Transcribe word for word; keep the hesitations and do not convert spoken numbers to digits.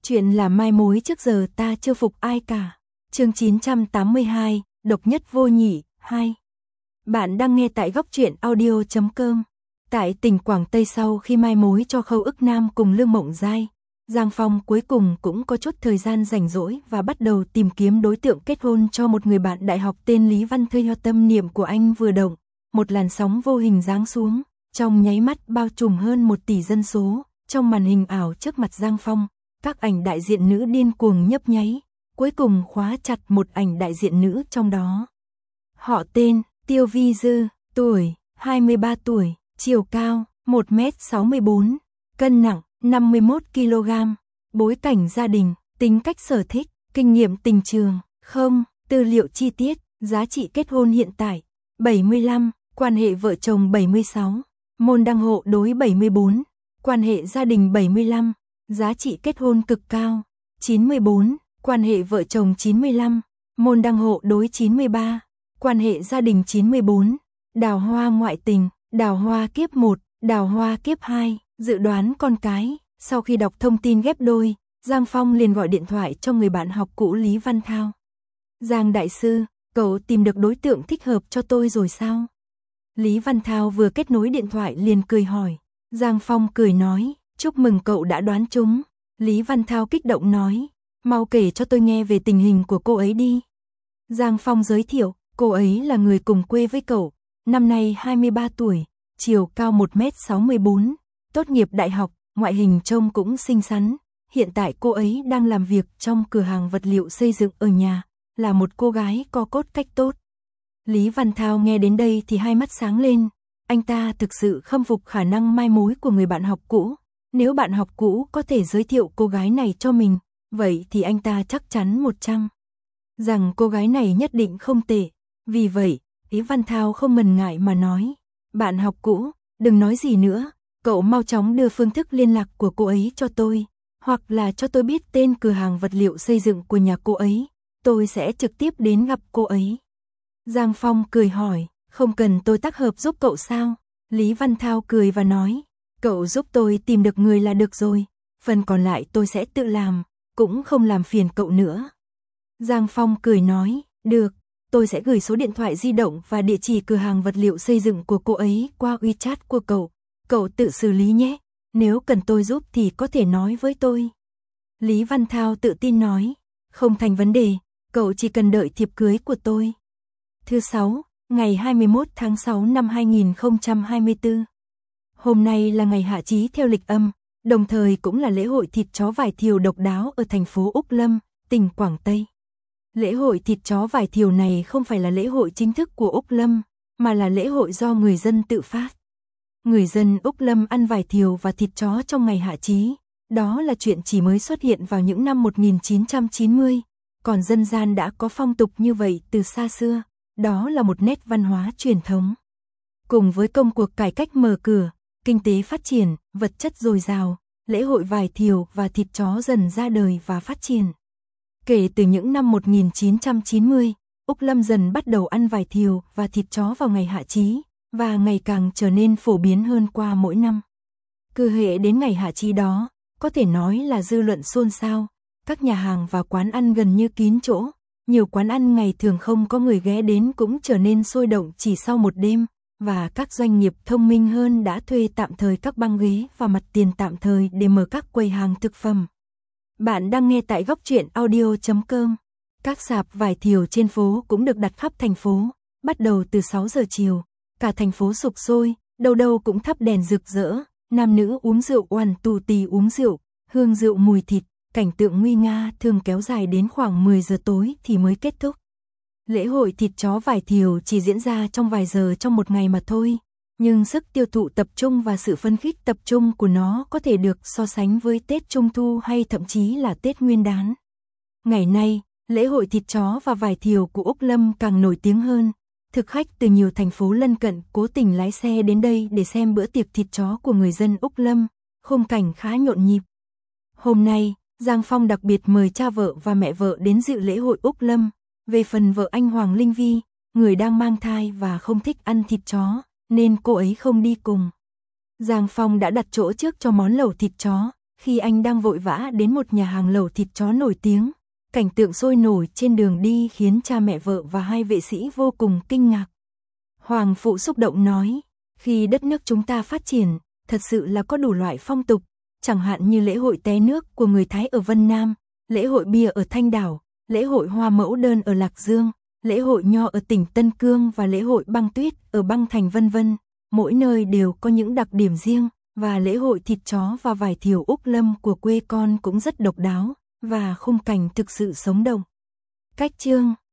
Chuyện là mai mối trước giờ ta chưa phục ai cả. Chương chín trăm tám mươi hai, độc nhất vô nhị, hai. Bạn đang nghe tại góc truyện audio chấm com. Tại tỉnh Quảng Tây, sau khi mai mối cho Khâu Ức Nam cùng Lương Mộng Giai, Giang Phong cuối cùng cũng có chút thời gian rảnh rỗi và bắt đầu tìm kiếm đối tượng kết hôn cho một người bạn đại học tên Lý Văn Thơi. Tâm niệm của anh vừa động, một làn sóng vô hình giáng xuống, trong nháy mắt bao trùm hơn một tỷ dân số. Trong màn hình ảo trước mặt Giang Phong, các ảnh đại diện nữ điên cuồng nhấp nháy, cuối cùng khóa chặt một ảnh đại diện nữ trong đó. Họ tên Tiêu Vi Dư, tuổi hai mươi ba tuổi, chiều cao một mét sáu mươi bốn, cân nặng năm mươi mốt ki lô gam, bối cảnh gia đình, tính cách sở thích, kinh nghiệm tình trường, không, tư liệu chi tiết, giá trị kết hôn hiện tại bảy mươi lăm, quan hệ vợ chồng bảy mươi sáu, môn đăng hộ đối bảy mươi bốn, quan hệ gia đình bảy mươi lăm, giá trị kết hôn cực cao chín mươi bốn, quan hệ vợ chồng chín mươi lăm, môn đăng hộ đối chín mươi ba, quan hệ gia đình chín mươi bốn, đào hoa ngoại tình, đào hoa kiếp một, đào hoa kiếp hai, dự đoán con cái. Sau khi đọc thông tin ghép đôi, Giang Phong liền gọi điện thoại cho người bạn học cũ Lý Văn Thao. Giang đại sư, cậu tìm được đối tượng thích hợp cho tôi rồi sao? Lý Văn Thao vừa kết nối điện thoại liền cười hỏi. Giang Phong cười nói, chúc mừng cậu đã đoán trúng. Lý Văn Thao kích động nói, mau kể cho tôi nghe về tình hình của cô ấy đi. Giang Phong giới thiệu, cô ấy là người cùng quê với cậu, năm nay hai mươi ba tuổi, chiều cao một mét sáu mươi bốn, tốt nghiệp đại học, ngoại hình trông cũng xinh xắn. Hiện tại cô ấy đang làm việc trong cửa hàng vật liệu xây dựng ở nhà, là một cô gái có cốt cách tốt. Lý Văn Thao nghe đến đây thì hai mắt sáng lên. Anh ta thực sự khâm phục khả năng mai mối của người bạn học cũ. Nếu bạn học cũ có thể giới thiệu cô gái này cho mình, vậy thì anh ta chắc chắn một trăm rằng cô gái này nhất định không tệ. Vì vậy, Lý Văn Thao không ngần ngại mà nói, bạn học cũ, đừng nói gì nữa, cậu mau chóng đưa phương thức liên lạc của cô ấy cho tôi, hoặc là cho tôi biết tên cửa hàng vật liệu xây dựng của nhà cô ấy, tôi sẽ trực tiếp đến gặp cô ấy. Giang Phong cười hỏi, không cần tôi tác hợp giúp cậu sao? Lý Văn Thao cười và nói, cậu giúp tôi tìm được người là được rồi, phần còn lại tôi sẽ tự làm, cũng không làm phiền cậu nữa. Giang Phong cười nói, được, tôi sẽ gửi số điện thoại di động và địa chỉ cửa hàng vật liệu xây dựng của cô ấy qua WeChat của cậu, cậu tự xử lý nhé, nếu cần tôi giúp thì có thể nói với tôi. Lý Văn Thao tự tin nói, không thành vấn đề, cậu chỉ cần đợi thiệp cưới của tôi. Thứ sáu, ngày hai mươi mốt tháng sáu năm hai nghìn không trăm hai mươi tư. Hôm nay là ngày hạ chí theo lịch âm, đồng thời cũng là lễ hội thịt chó vải thiều độc đáo ở thành phố Úc Lâm, tỉnh Quảng Tây. Lễ hội thịt chó vải thiều này không phải là lễ hội chính thức của Úc Lâm, mà là lễ hội do người dân tự phát. Người dân Úc Lâm ăn vải thiều và thịt chó trong ngày hạ chí, đó là chuyện chỉ mới xuất hiện vào những năm một nghìn chín trăm chín mươi, còn dân gian đã có phong tục như vậy từ xa xưa. Đó là một nét văn hóa truyền thống. Cùng với công cuộc cải cách mở cửa, kinh tế phát triển, vật chất dồi dào, lễ hội vải thiều và thịt chó dần ra đời và phát triển. Kể từ những năm một nghìn chín trăm chín mươi, Úc Lâm dần bắt đầu ăn vải thiều và thịt chó vào ngày hạ chí, và ngày càng trở nên phổ biến hơn qua mỗi năm. Cứ hệ đến ngày hạ chí đó, có thể nói là dư luận xôn xao, các nhà hàng và quán ăn gần như kín chỗ. Nhiều quán ăn ngày thường không có người ghé đến cũng trở nên sôi động chỉ sau một đêm, và các doanh nghiệp thông minh hơn đã thuê tạm thời các băng ghế và mặt tiền tạm thời để mở các quầy hàng thực phẩm. Bạn đang nghe tại góc truyện audio chấm com. Các sạp vải thiều trên phố cũng được đặt khắp thành phố, bắt đầu từ sáu giờ chiều, cả thành phố sục sôi, đâu đâu cũng thắp đèn rực rỡ, nam nữ uống rượu oằn tù tì uống rượu, hương rượu mùi thịt. Cảnh tượng nguy nga thường kéo dài đến khoảng mười giờ tối thì mới kết thúc. Lễ hội thịt chó vải thiều chỉ diễn ra trong vài giờ trong một ngày mà thôi, nhưng sức tiêu thụ tập trung và sự phấn khích tập trung của nó có thể được so sánh với Tết Trung Thu hay thậm chí là Tết Nguyên đán. Ngày nay, lễ hội thịt chó và vải thiều của Úc Lâm càng nổi tiếng hơn. Thực khách từ nhiều thành phố lân cận cố tình lái xe đến đây để xem bữa tiệc thịt chó của người dân Úc Lâm, khung cảnh khá nhộn nhịp. Hôm nay, Giang Phong đặc biệt mời cha vợ và mẹ vợ đến dự lễ hội Úc Lâm. Về phần vợ anh Hoàng Linh Vi, người đang mang thai và không thích ăn thịt chó, nên cô ấy không đi cùng. Giang Phong đã đặt chỗ trước cho món lẩu thịt chó. khi anh đang vội vã đến một nhà hàng lẩu thịt chó nổi tiếng, cảnh tượng sôi nổi trên đường đi khiến cha mẹ vợ và hai vệ sĩ vô cùng kinh ngạc. Hoàng phụ xúc động nói, khi đất nước chúng ta phát triển, thật sự là có đủ loại phong tục, chẳng hạn như lễ hội té nước của người Thái ở Vân Nam, lễ hội bia ở Thanh Đảo, lễ hội hoa mẫu đơn ở Lạc Dương, lễ hội nho ở tỉnh Tân Cương và lễ hội băng tuyết ở Băng Thành vân vân. Mỗi nơi đều có những đặc điểm riêng, và lễ hội thịt chó và vải thiều Úc Lâm của quê con cũng rất độc đáo, và khung cảnh thực sự sống động. Cách chương